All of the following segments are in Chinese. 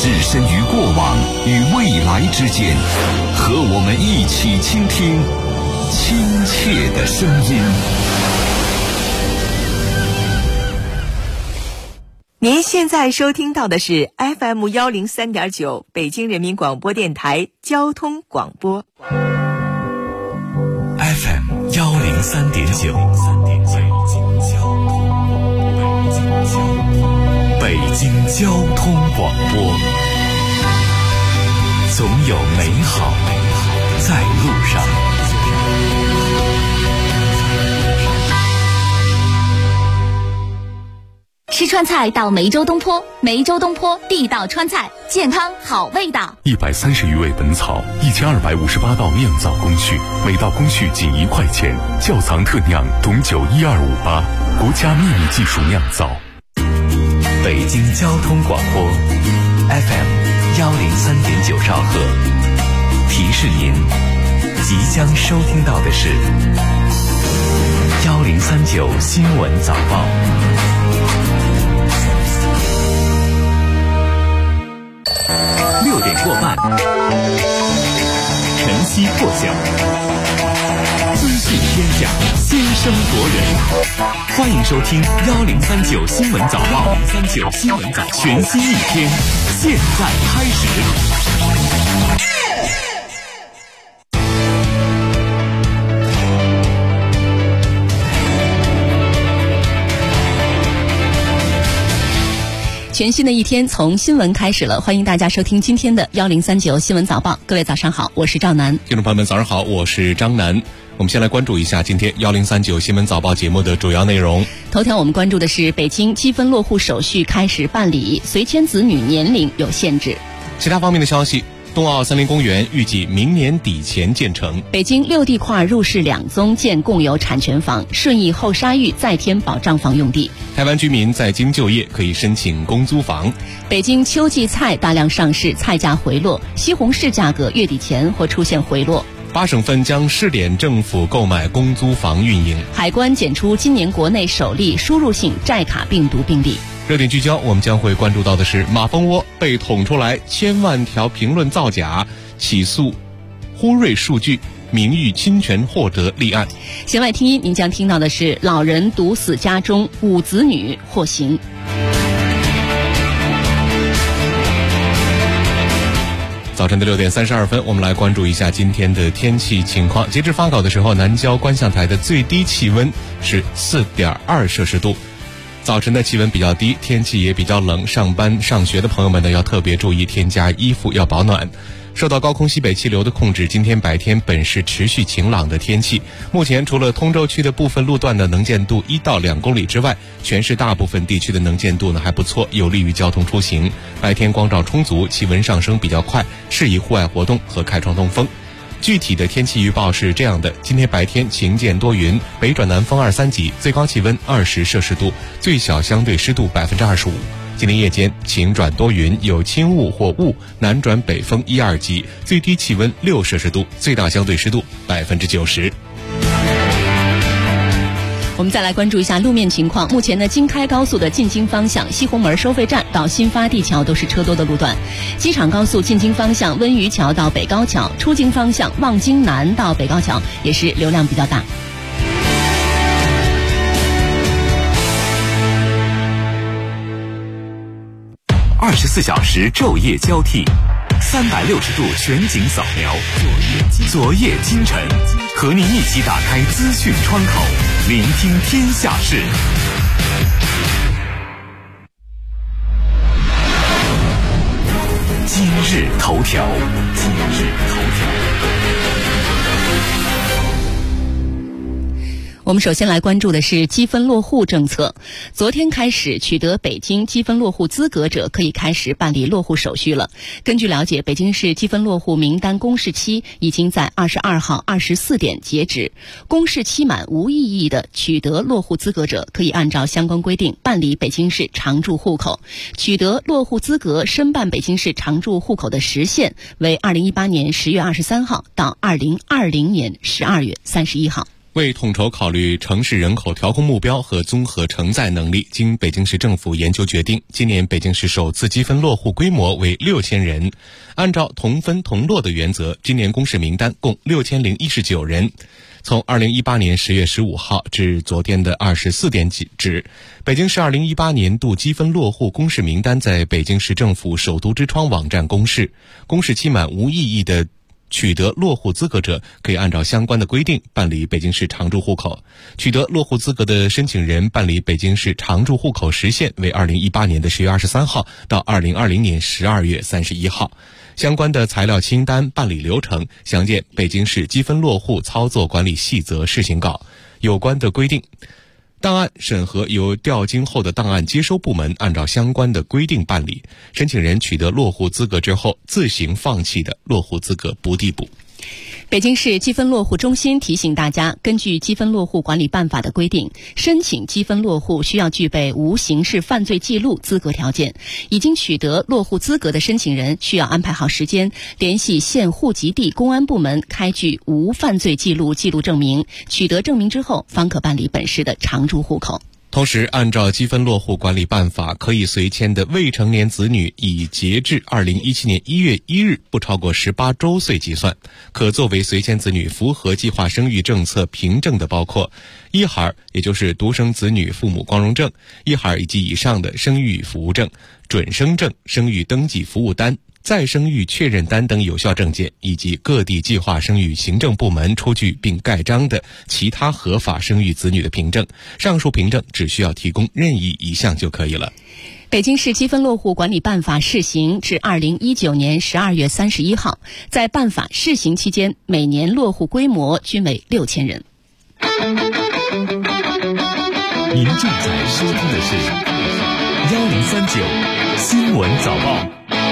置身于过往与未来之间，和我们一起倾听亲切的声音。 您现在收听到的是 FM 103.9北京人民广播电台交通广播。 FM 103.9，北京交通广播，总有美好在路上。 吃川菜到梅州东坡，梅州东坡地道川菜，健康好味道。 130余味本草，1258道酿造工序，每道工序仅1块钱。窖藏特酿董酒12588，国家秘密技术酿造。 北京交通广播 FM 103.9兆赫，提示您即将收听到的是1039新闻早报。6点过半，晨曦破晓，资讯天下，先声夺人。欢迎收听1039新闻早报，1039新闻早报，全新一天，现在开始。 全新的一天从新闻开始了，欢迎大家收听今天的1039新闻早报。各位早上好，我是赵楠。 听众朋友们早上好，我是张楠。我们先来关注一下今天1039新闻早报节目的主要内容。 头条我们关注的是北京积分落户手续开始办理，随迁子女年龄有限制。 其他方面的消息，冬奥森林公园预计明年底前建成。 北京6地块入市2宗建共有产权房，顺义后沙峪再添保障房用地。 台湾居民在京就业可以申请公租房。 北京秋季菜大量上市，菜价回落，西红柿价格月底前或出现回落。 8省份将试点政府购买公租房运营。 海关检出今年国内首例输入性寨卡病毒病例。 热点聚焦，我们将会关注到的是马蜂窝被捅出来千万条评论造假，起诉呼瑞数据，名誉侵权获得立案。 弦外听音，您将听到的是老人毒死家中5子女获刑。 早晨的6点32分，我们来关注一下今天的天气情况。截至发稿的时候，南郊观象台的最低气温是4.2摄氏度。早晨的气温比较低，天气也比较冷，上班上学的朋友们呢要特别注意添加衣服，要保暖。受到高空西北气流的控制，今天白天本是持续晴朗的天气。目前除了通州区的部分路段的能见度1到2公里之外，全市大部分地区的能见度呢还不错，有利于交通出行。白天光照充足，气温上升比较快，适宜户外活动和开窗通风。具体的天气预报是这样的：今天白天晴见多云，北转南风2、3级，最高气温20摄氏度，最小相对湿度25%。今天夜间晴转多云，有轻雾或雾，南转北风1、2级，最低气温6摄氏度，最大相对湿度90%。 我们再来关注一下路面情况。目前呢，京开高速的进京方向西红门收费站到新发地桥都是车多的路段。机场高速进京方向温榆桥到北高桥，出京方向望京南到北高桥也是流量比较大。 24小时昼夜交替，360度全景扫描，昨夜今晨，和您一起打开资讯窗口，聆听天下事。今日头条。 我们首先来关注的是积分落户政策。昨天开始，取得北京积分落户资格者可以开始办理落户手续了。根据了解，北京市积分落户名单公示期已经在22号24点截止。公示期满无异议的取得落户资格者，可以按照相关规定办理北京市常住户口。取得落户资格申办北京市常住户口的时限为2018年10月23号到2020年12月31号。 为统筹考虑城市人口调控目标和综合承载能力，经北京市政府研究决定，今年北京市首次积分落户规模为6000人。按照同分同落的原则，今年公示名单共6019人。从2018年10月15号至昨天的24点止，北京市2018年度积分落户公示名单在北京市政府首都之窗网站公示。公示期满无异议的取得落户资格者，可以按照相关的规定办理北京市常住户口。取得落户资格的申请人办理北京市常住户口时限为2018年的10月23号到2020年12月31号。相关的材料清单、办理流程详见北京市积分落户操作管理细则试行稿。有关的规定，档案审核由调经后的档案接收部门按照相关的规定办理。申请人取得落户资格之后自行放弃的落户资格不递补。 北京市积分落户中心提醒大家，根据《积分落户管理办法》的规定，申请积分落户需要具备无刑事犯罪记录资格条件。已经取得落户资格的申请人需要安排好时间，联系现户籍地公安部门开具无犯罪记录记录证明，取得证明之后方可办理本市的常住户口。 同时，按照积分落户管理办法，可以随迁的未成年子女以截至2017年1月1日不超过18周岁计算。可作为随迁子女符合计划生育政策凭证的包括一孩，也就是独生子女父母光荣证；一孩以及以上的生育服务证、准生证、生育登记服务单、再生育确认单等有效证件，以及各地计划生育行政部门出具并盖章的其他合法生育子女的凭证。上述凭证只需要提供任意一项就可以了。 北京市积分落户管理办法试行至2019年12月31号，在办法试行期间，每年落户规模均为6000人。 您正在收听的是1039新闻早报。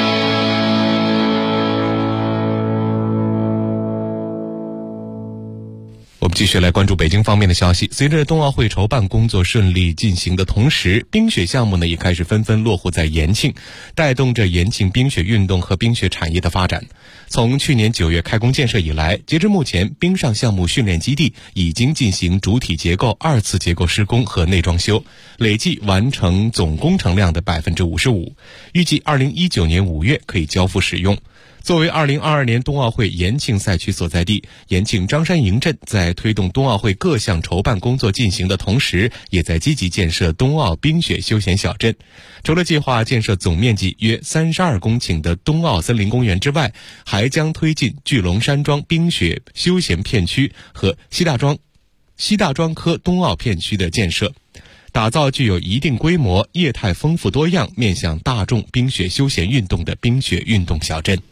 我们继续来关注北京方面的消息。随着冬奥会筹办工作顺利进行的同时，冰雪项目呢也开始纷纷落户在延庆，带动着延庆冰雪运动和冰雪产业的发展。从去年9月开工建设以来，截至目前，冰上项目训练基地已经进行主体结构2次结构施工和内装修，累计完成总工程量的 55%， 预计2019年5月可以交付使用。作为2022年冬奥会延庆赛区所在地，延庆张山营镇在推动冬奥会各项筹办工作进行的同时，也在积极建设冬奥冰雪休闲小镇。除了计划建设总面积约32公顷的冬奥森林公园之外，还将推进巨龙山庄冰雪休闲片区和西大庄科冬奥片区的建设，打造具有一定规模、业态丰富多样、面向大众冰雪休闲运动的冰雪运动小镇。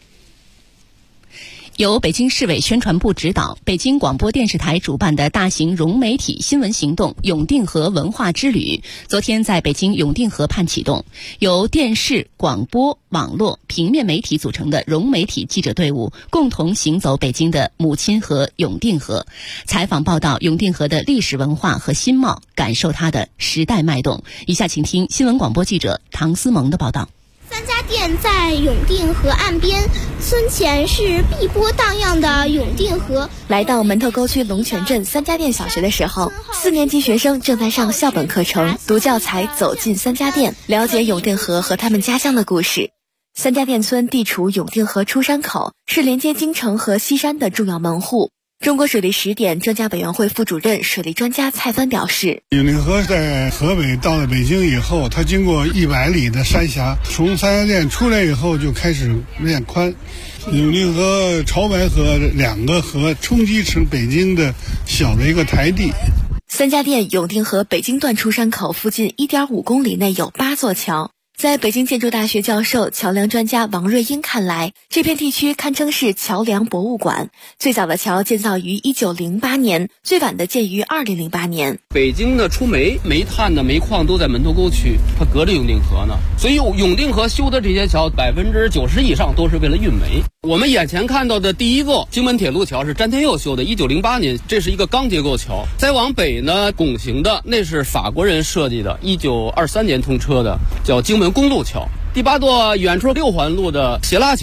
由北京市委宣传部指导，北京广播电视台主办的大型融媒体新闻行动永定河文化之旅，昨天在北京永定河畔启动。由电视、广播、网络、平面媒体组成的融媒体记者队伍，共同行走北京的母亲河永定河，采访报道永定河的历史文化和新貌，感受它的时代脉动。以下请听新闻广播记者唐思萌的报道。 三家店在永定河岸边，村前是碧波荡漾的永定河。 来到门头沟区龙泉镇三家店小学的时候，4年级学生正在上校本课程，读教材走进三家店，了解永定河和他们家乡的故事。三家店村地处永定河出山口，是连接京城和西山的重要门户。中国水利实点专家委员会副主任、水利专家蔡帆表示， 永定河在河北到了北京以后，它经过100里的山峡，从三家店出来以后就开始练宽。永定河、潮白河2个河冲击成北京的小的一个台地。 三家店永定河北京段出山口附近 1.5公里内有8座桥。在北京建筑大学教授、桥梁专家王瑞英看来，这片地区堪称是桥梁博物馆。最早的桥建造于1908年，最晚的建于2008年。 北京的出煤炭的煤矿都在门头沟区，它隔着永定河呢，所以永定河修的这些桥90%以上都是为了运煤。我们眼前看到的第一个京门铁路桥是詹天佑修的，1908年，这是一个钢结构桥。再往北呢，拱形的那是法国人设计的，1923年通车的，叫京门公路桥。第8座远处6环路的斜拉桥。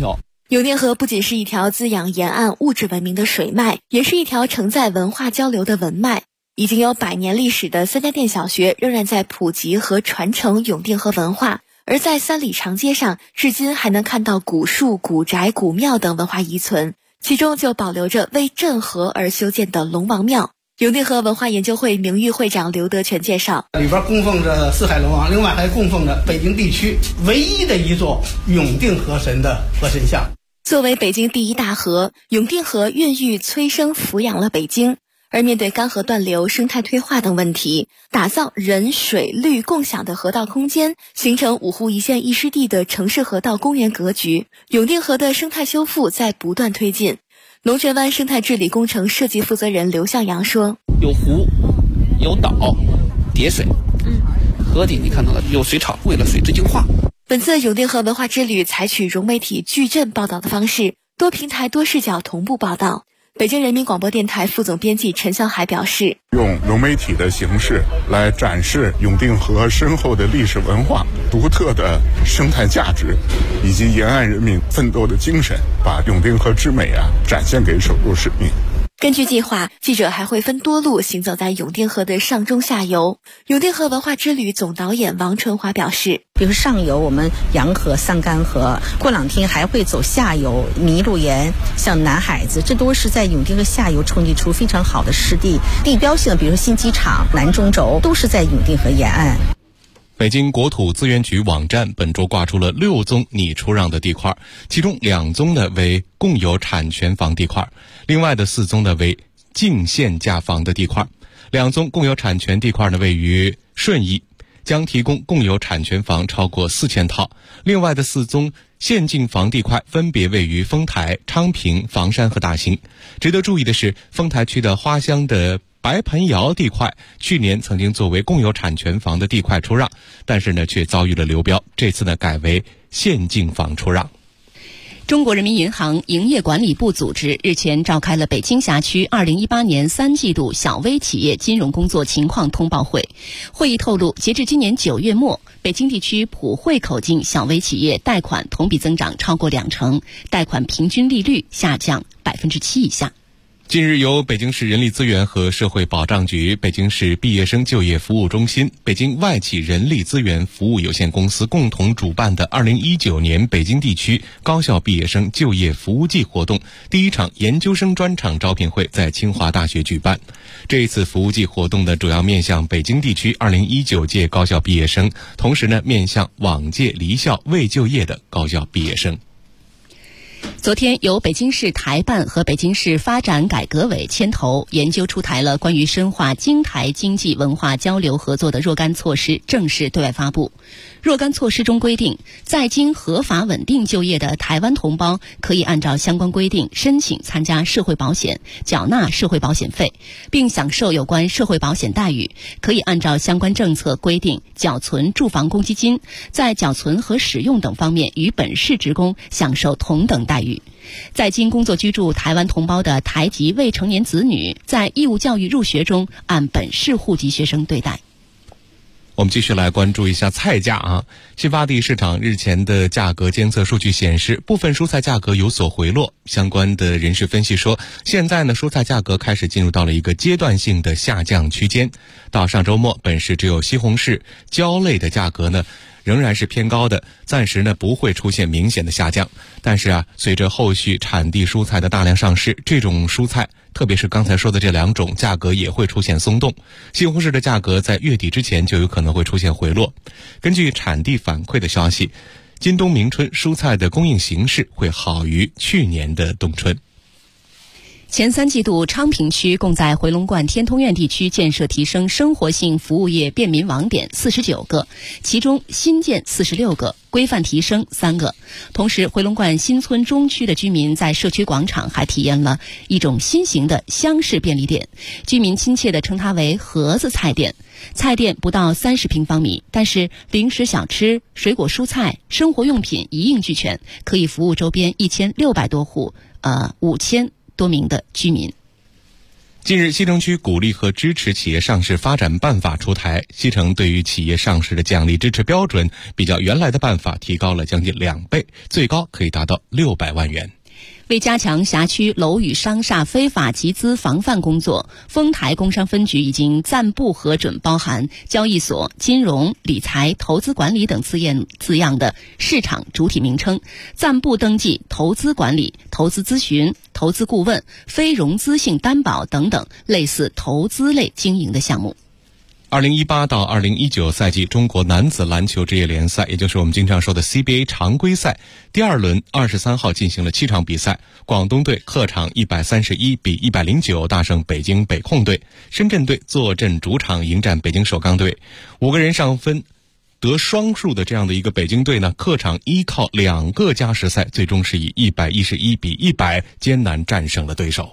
永定河不仅是一条滋养沿岸物质文明的水脉，也是一条承载文化交流的文脉。已经有100年历史的三家店小学仍然在普及和传承永定河文化，而在3里长街上，至今还能看到古树、古宅、古庙等文化遗存，其中就保留着为镇河而修建的龙王庙。永定河文化研究会名誉会长刘德全介绍， 里边供奉着四海龙王，另外还供奉着北京地区唯一的一座永定河神的河神像。 作为北京第一大河，永定河孕育催生抚养了北京，而面对干河断流、生态退化等问题，打造人水绿共享的河道空间，形成5湖一县一湿地的城市河道公园格局。永定河的生态修复在不断推进。龙泉湾生态治理工程设计负责人刘向阳说， 有湖有岛叠水，河底你看到了有水草，为了水质净化。 本次永定河文化之旅采取融媒体矩阵报道的方式，多平台多视角同步报道。北京人民广播电台副总编辑陈向海表示， 用融媒体的形式来展示永定河深厚的历史文化、独特的生态价值以及沿岸人民奋斗的精神，把永定河之美展现给首都市民。 根据计划，记者还会分多路行走在永定河的上中下游。永定河文化之旅总导演王纯华表示， 比如上游我们洋河、桑干河，过2天还会走下游麋鹿岩、像南海子，这都是在永定河下游冲击出非常好的湿地。地标性的比如说新机场、南中轴都是在永定河沿岸。 北京国土资源局网站本周挂出了6宗拟出让的地块，其中2宗呢为共有产权房地块，另外的4宗呢为净限价房的地块。2宗共有产权地块呢位于顺义，将提供共有产权房超过4000套，另外的4宗限净房地块分别位于丰台、昌平、房山和大兴。值得注意的是，丰台区的花乡的白盆窑地块去年曾经作为共有产权房的地块出让，但是呢却遭遇了流标，这次呢改为限净房出让。 中国人民银行营业管理部组织日前召开了北京辖区2018年3季度小微企业金融工作情况通报会。会议透露，截至今年9月末，北京地区普惠口径小微企业贷款同比增长超过20%，贷款平均利率下降7%以下。 近日，由北京市人力资源和社会保障局、北京市毕业生就业服务中心、北京外企人力资源服务有限公司共同主办的2019年北京地区高校毕业生就业服务季活动第1场研究生专场招聘会在清华大学举办。这一次服务季活动呢，主要面向北京地区2019届高校毕业生，同时呢，面向往届离校未就业的高校毕业生。 昨天，由北京市台办和北京市发展改革委牵头研究出台了关于深化京台经济文化交流合作的若干措施，正式对外发布。若干措施中规定，在京合法稳定就业的台湾同胞可以按照相关规定申请参加社会保险，缴纳社会保险费，并享受有关社会保险待遇，可以按照相关政策规定缴存住房公积金，在缴存和使用等方面与本市职工享受同等待遇。在京工作居住台湾同胞的台籍未成年子女，在义务教育入学中按本市户籍学生对待。 我们继续来关注一下菜价新发地市场日前的价格监测数据显示，部分蔬菜价格有所回落。相关的人士分析说，现在呢，蔬菜价格开始进入到了一个阶段性的下降区间。到上周末，本市只有西红柿、椒类的价格呢仍然是偏高的，暂时呢不会出现明显的下降。但是随着后续产地蔬菜的大量上市，这种蔬菜特别是刚才说的这2种价格也会出现松动。西红柿的价格在月底之前就有可能会出现回落。根据产地反馈的消息，今冬明春蔬菜的供应形势会好于去年的冬春。 前3季度，昌平区共在回龙观天通苑地区建设提升生活性服务业便民网点49个，其中新建46个，规范提升3个。同时，回龙观新村中区的居民在社区广场还体验了一种新型的厢式便利店，居民亲切地称它为盒子菜店。菜店不到30平方米，但是零食小吃、水果蔬菜、生活用品一应俱全，可以服务周边1600多户5000多名的居民。 近日，西城区鼓励和支持企业上市发展办法出台，西城对于企业上市的奖励支持标准比较原来的办法提高了将近2倍，最高可以达到600万元。 为加强辖区楼宇商厦非法集资防范工作，丰台工商分局已经暂不核准包含交易所、金融、理财、投资管理等字样的市场主体名称，暂不登记投资管理、投资咨询、投资顾问、非融资性担保等等类似投资类经营的项目。 2018到2019赛季中国男子篮球职业联赛，也就是我们经常说的 CBA 常规赛第2轮23号进行了7场比赛，广东队客场131比109大胜北京北控队，深圳队坐镇主场迎战北京首钢队，5个人上分得双数的这样的一个北京队呢，客场依靠2个加时赛，最终是以111比100艰难战胜了对手。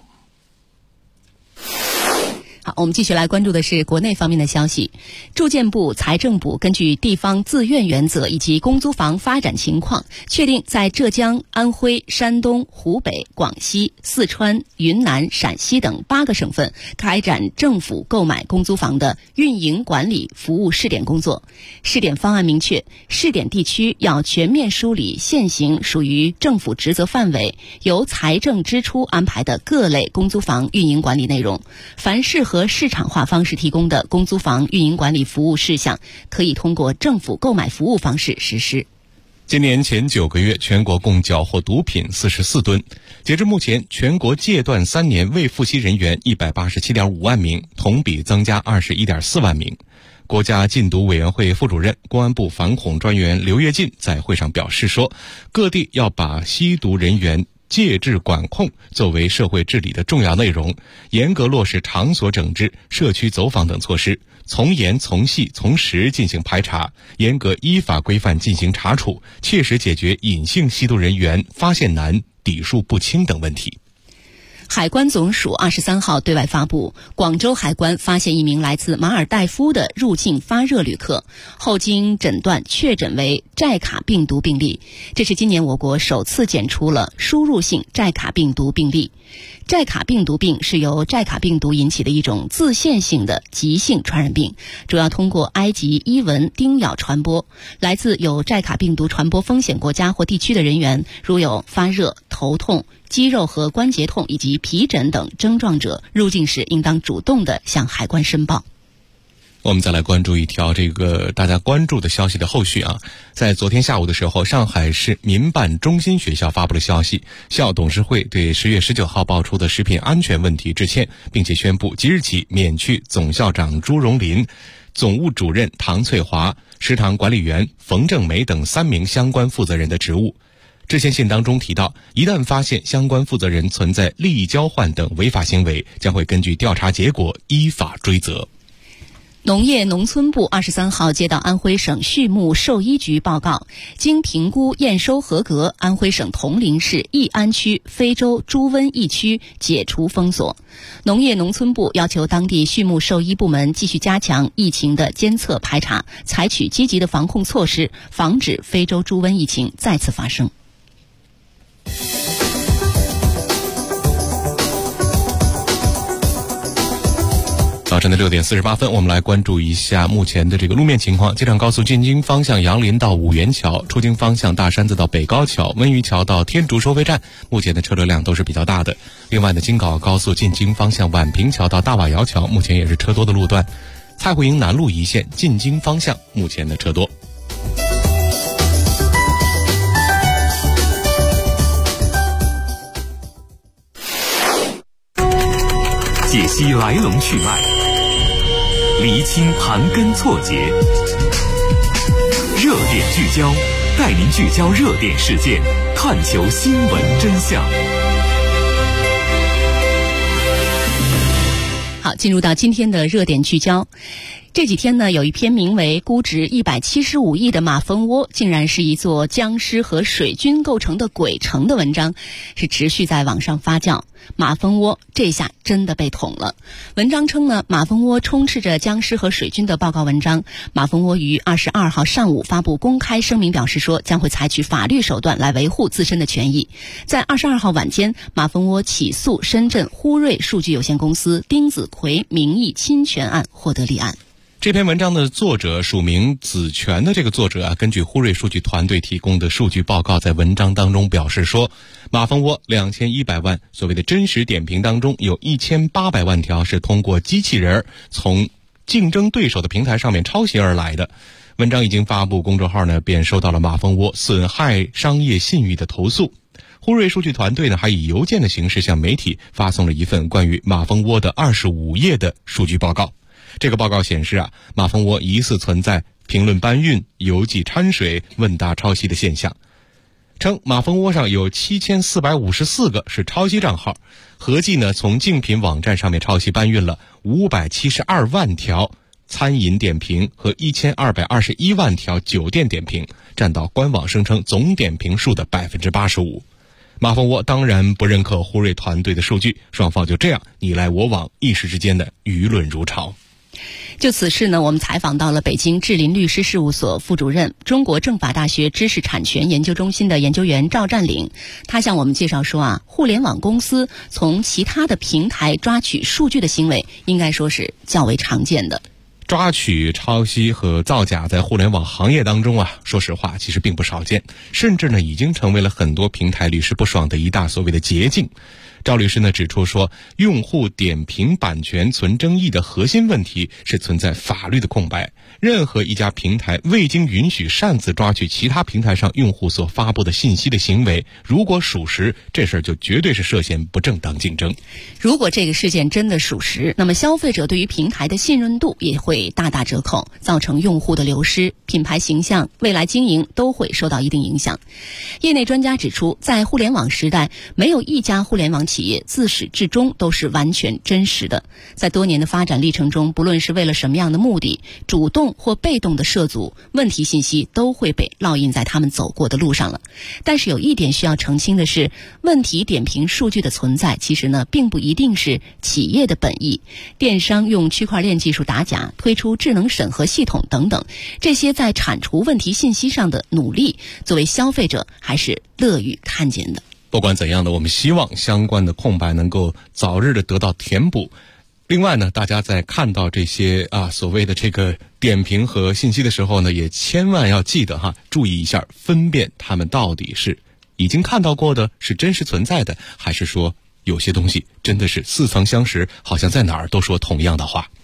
好，我们继续来关注的是国内方面的消息。住建部、财政部根据地方自愿原则以及公租房发展情况，确定在浙江、安徽、山东、湖北、广西、四川、云南、陕西等8个省份开展政府购买公租房的运营管理服务试点工作。试点方案明确，试点地区要全面梳理现行属于政府职责范围、由财政支出安排的各类公租房运营管理内容，凡适合市场化方式提供的公租房运营管理服务事项，可以通过政府购买服务方式实施。 今年前9个月，全国共缴获毒品44吨。截至目前，全国戒断3年未复息人员187.5万名，同比增加21.4万名。国家禁毒委员会副主任、公安部反恐专员刘跃进在会上表示说，各地要把吸毒人员戒治管控作为社会治理的重要内容，严格落实场所整治、社区走访等措施，从严从细从实进行排查，严格依法规范进行查处，切实解决隐性吸毒人员发现难、底数不清等问题。 海关总署23号对外发布，广州海关发现一名来自马尔代夫的入境发热旅客，后经诊断确诊为寨卡病毒病例，这是今年我国首次检出了输入性寨卡病毒病例。寨卡病毒病是由寨卡病毒引起的一种自限性的急性传染病，主要通过埃及伊蚊叮咬传播。来自有寨卡病毒传播风险国家或地区的人员，如有发热、头痛、肌肉和关节痛以及皮疹等症状者，入境时应当主动地向海关申报。 我们再来关注一条大家关注的消息的后续啊。在昨天下午的时候，上海市民办中心学校发布了消息，校董事会对10月19号爆出的食品安全问题致歉，并且宣布即日起免去总校长朱荣林、总务主任唐翠华、食堂管理员冯正梅等3名相关负责人的职务。致歉信当中提到，一旦发现相关负责人存在利益交换等违法行为，将会根据调查结果依法追责。 农业农村部23号接到安徽省畜牧兽医局报告，经评估验收合格，安徽省铜陵市义安区非洲猪瘟疫区解除封锁。农业农村部要求当地畜牧兽医部门继续加强疫情的监测排查，采取积极的防控措施，防止非洲猪瘟疫情再次发生。 早晨的6点48分，我们来关注一下目前的路面情况。京张高速进京方向杨林到五元桥，出京方向大山子到北高桥、温榆桥到天竺收费站，目前的车流量都是比较大的。另外呢，京港澳高速进京方向宛平桥到大瓦窑桥，目前也是车多的路段。蔡胡营南路一线进京方向目前的车多。 解析来龙去脉，厘清盘根错节，热点聚焦，带您聚焦热点事件，探求新闻真相。 好，进入到今天的热点聚焦。 这几天呢，有一篇名为《估值175亿的马蜂窝竟然是一座僵尸和水军构成的鬼城》的文章，是持续在网上发酵。马蜂窝这下真的被捅了。文章称呢，马蜂窝充斥着僵尸和水军的报告文章。马蜂窝于22号上午发布公开声明，表示说将会采取法律手段来维护自身的权益。在22号晚间，马蜂窝起诉深圳呼瑞数据有限公司丁子奎名义侵权案获得立案。 这篇文章的作者署名子权的这个作者啊，根据呼瑞数据团队提供的数据报告，在文章当中表示说，马蜂窝2100万所谓的真实点评当中，有1800万条是通过机器人从竞争对手的平台上面抄袭而来的。文章已经发布，公众号呢便收到了马蜂窝损害商业信誉的投诉。呼瑞数据团队呢还以邮件的形式向媒体发送了一份关于马蜂窝的25页的数据报告。这个报告显示啊，马蜂窝疑似存在评论搬运、邮寄掺水、问答抄袭的现象，称马蜂窝上有7454个是抄袭账号，合计呢从竞品网站上面抄袭搬运了572万条餐饮点评和1221万条酒店点评，占到官网声称总点评数的 85%。马蜂窝当然不认可呼瑞团队的数据，双方就这样你来我往，一时之间的舆论如潮。 就此事呢，我们采访到了北京智林律师事务所副主任、中国政法大学知识产权研究中心的研究员赵占领。他向我们介绍说啊，互联网公司从其他的平台抓取数据的行为，应该说是较为常见的。 抓取、抄袭和造假在互联网行业当中啊，说实话其实并不少见，甚至呢已经成为了很多平台律师不爽的一大所谓的捷径。赵律师呢指出说，用户点评版权存争议的核心问题是存在法律的空白。任何一家平台未经允许擅自抓取其他平台上用户所发布的信息的行为，如果属实，这事儿就绝对是涉嫌不正当竞争。 如果这个事件真的属实，那么消费者对于平台的信任度也会大打折扣，造成用户的流失，品牌形象、未来经营都会受到一定影响。业内专家指出，在互联网时代，没有一家互联网企业自始至终都是完全真实的。在多年的发展历程中，不论是为了什么样的目的，主动或被动的涉足，问题信息都会被烙印在他们走过的路上了。但是有一点需要澄清的是，问题点评数据的存在，其实呢并不一定是企业的本意。电商用区块链技术打假，推出智能审核系统等等，这些在铲除问题信息上的努力，作为消费者还是乐于看见的。 不管怎样的，我们希望相关的空白能够早日的得到填补。另外呢，大家在看到这些所谓的这个点评和信息的时候呢，也千万要记得注意一下，分辨他们到底是已经看到过的，是真实存在的，还是说有些东西真的是似曾相识，好像在哪儿都说同样的话。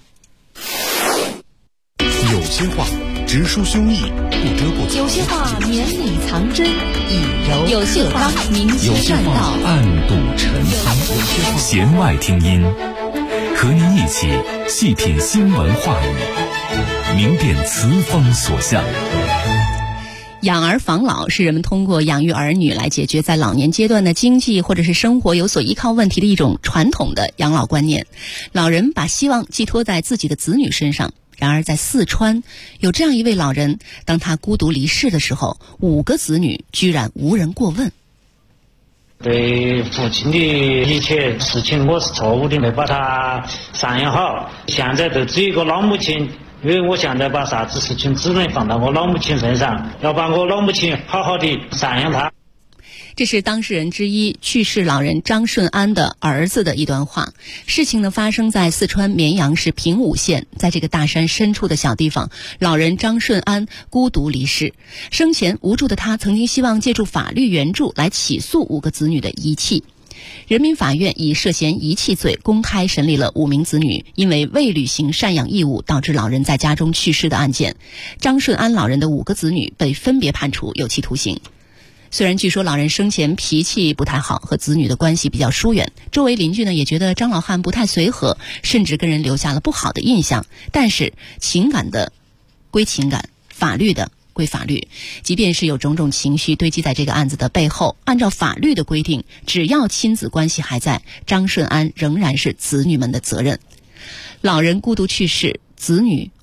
有些话直抒胸臆，不遮不藏； 有些话绵里藏针，以柔有些话明有些善道， 话暗度陈仓。弦外听音，和您一起细品新闻话语，明辨词风所向。 养儿防老是人们通过养育儿女来解决在老年阶段的经济或者是生活有所依靠问题的一种传统的养老观念。老人把希望寄托在自己的子女身上。然而在四川，有这样一位老人，当他孤独离世的时候，5个子女居然无人过问。 对父亲的一切事情我是错误的，没把他赡养好。现在就只有一个老母亲，因为我现在把啥子事情只能放到我老母亲身上，要把我老母亲好好的赡养她。 这是当事人之一去世老人张顺安的儿子的一段话。事情呢发生在四川绵阳市平武县，在这个大山深处的小地方，老人张顺安孤独离世。生前无助的他曾经希望借助法律援助来起诉5个子女的遗弃。人民法院以涉嫌遗弃罪公开审理了5名子女因为未履行赡养义务导致老人在家中去世的案件。张顺安老人的5个子女被分别判处有期徒刑。虽然据说老人生前脾气不太好，和子女的关系比较疏远，周围邻居呢也觉得张老汉不太随和，甚至跟人留下了不好的印象。但是情感的归情感，法律的归法律，即便是有种种情绪堆积在这个案子的背后，按照法律的规定，只要亲子关系还在，张顺安仍然是子女们的责任。老人孤独去世，子女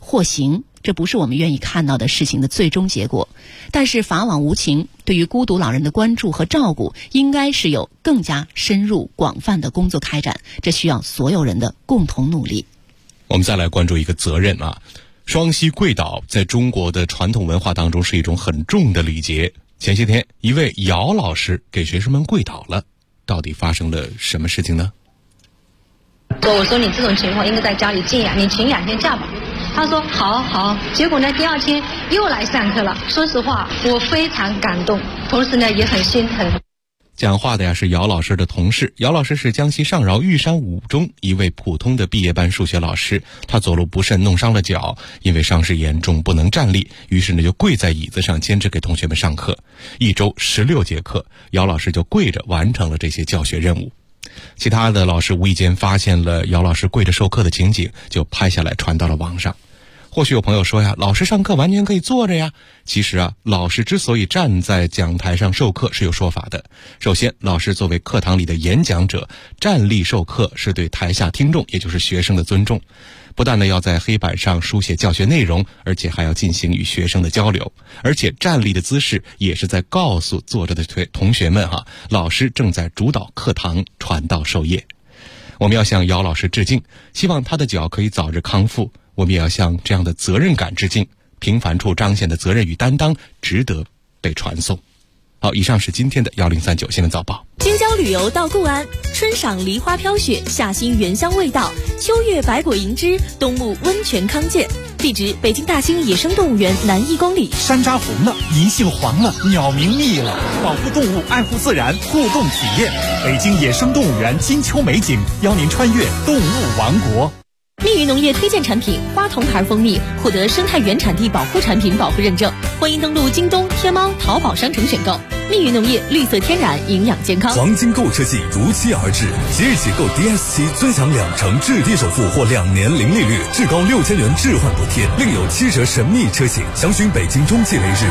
获刑，这不是我们愿意看到的事情的最终结果。但是法网无情，对于孤独老人的关注和照顾，应该是有更加深入广泛的工作开展，这需要所有人的共同努力。 我们再来关注一个责任啊，双膝跪倒在中国的传统文化当中是一种很重的礼节。前些天，一位姚老师给学生们跪倒了，到底发生了什么事情呢？ 我说你这种情况应该在家里静养，你请2天假吧。他说好，结果呢第2天又来上课了。说实话，我非常感动，同时呢也很心疼。 讲话的呀是姚老师的同事，姚老师是江西上饶玉山五中一位普通的毕业班数学老师，他走路不慎弄伤了脚，因为伤势严重不能站立，于是呢就跪在椅子上坚持给同学们上课。1周16节课，姚老师就跪着完成了这些教学任务。其他的老师无意间发现了姚老师跪着授课的情景，就拍下来传到了网上。或许有朋友说呀，老师上课完全可以坐着呀。其实啊，老师之所以站在讲台上授课是有说法的。首先，老师作为课堂里的演讲者，站立授课是对台下听众，也就是学生的尊重。不但呢要在黑板上书写教学内容，而且还要进行与学生的交流。而且站立的姿势也是在告诉坐着的同学们老师正在主导课堂传道授业。我们要向姚老师致敬，希望他的脚可以早日康复。我们也要向这样的责任感致敬，平凡处彰显的责任与担当值得被传颂。好，以上是今天的1039新闻早报。 京郊旅游到固安，春赏梨花飘雪，夏欣原香味道，秋月百果银枝，冬沐温泉康健。地址：北京大兴野生动物园南1公里。 山楂红了，银杏黄了，鸟鸣密了，保护动物，爱护自然，互动体验。北京野生动物园金秋美景，邀您穿越动物王国。 密云农业推荐产品花童牌蜂蜜获得生态原产地保护产品保护认证，欢迎登录京东、天猫、淘宝商城选购。密云农业，绿色天然，营养健康。 黄金购车季如期而至，即日起购 DS7尊享2成置地首付或2年零利率，至高6000元置换补贴，另有7折神秘车型。详询北京中汽雷士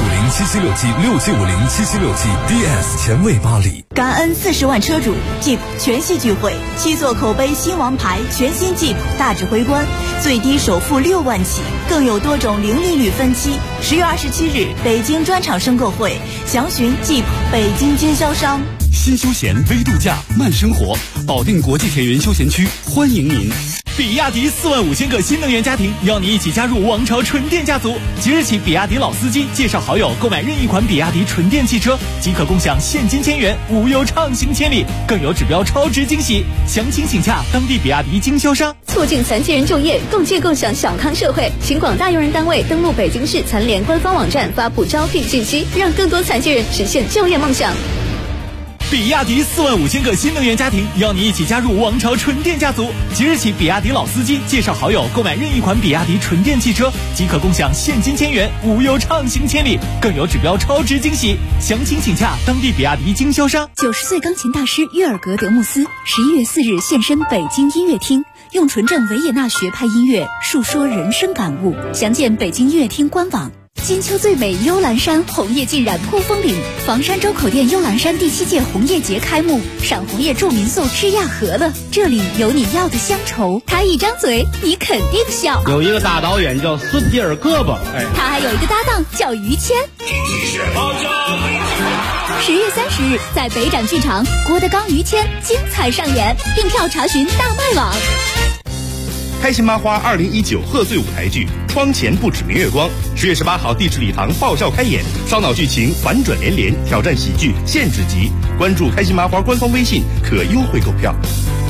6750776767，67507767，DS 前卫巴黎。 感恩40万车主 ，Jeep 全系聚会，7座口碑新王牌全新 Jeep 大指挥官，最低首付6万起，更有多种零利率分期。10月27日，北京专场申购会，详询 Jeep 北京经销商。 新休闲微度假慢生活，保定国际田园休闲区欢迎您。 比亚迪45000个新能源家庭邀你一起加入王朝纯电家族。即日起，比亚迪老司机介绍好友购买任意款比亚迪纯电汽车，即可共享现金1000元，无忧畅行千里，更有指标超值惊喜。详情请洽当地比亚迪经销商。 促进残疾人就业，共建共享小康社会，请广大用人单位登录北京市残联官方网站发布招聘信息，让更多残疾人实现就业梦想。 比亚迪45000个新能源家庭邀你一起加入王朝纯电家族。即日起，比亚迪老司机介绍好友购买任意款比亚迪纯电汽车，即可共享现金1000元，无忧畅行千里，更有指标超值惊喜。详情请洽当地比亚迪经销商。 90岁钢琴大师约尔格·德穆斯11月4日现身北京音乐厅，用纯正维也纳学派音乐述说人生感悟。详见北京音乐厅官网。金秋最美幽兰山，红叶浸染扑风岭。房山周口店幽兰山第7届红叶节开幕，赏红叶住民宿吃亚河了，这里有你要的乡愁。他一张嘴，你肯定笑。 有一个大导演叫斯皮尔胳膊， 他还有一个搭档叫于谦。10月30日，在北展剧场，郭德纲、于谦精彩上演，订票查询大麦网。 开心麻花2019贺岁舞台剧《窗前不止明月光》10月18号地质礼堂爆笑开演，烧脑剧情反转连连，挑战喜剧限制级。关注开心麻花官方微信可优惠购票。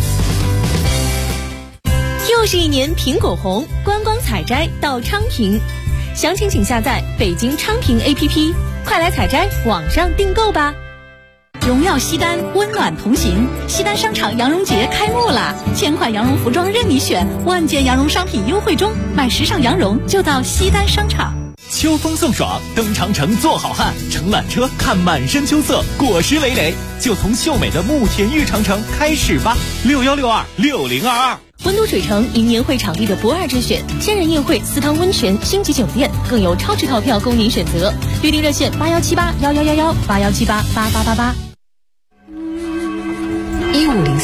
又是一年苹果红，观光采摘到昌平，详情请下载北京昌平 APP， 快来采摘，网上订购吧。荣耀西单，温暖同行。西单商场羊绒节开幕啦！1000款羊绒服装任你选，万件羊绒商品优惠中，买时尚羊绒就到西单商场。 秋风送爽，登长城做好汉，乘缆车看满山秋色，果实累累，就从秀美的慕田峪长城开始吧！61626022。 温都水城迎年会场地的不二之选，千人宴会、私汤温泉、星级酒店，更有超值套票供您选择。预订热线8178111181788888。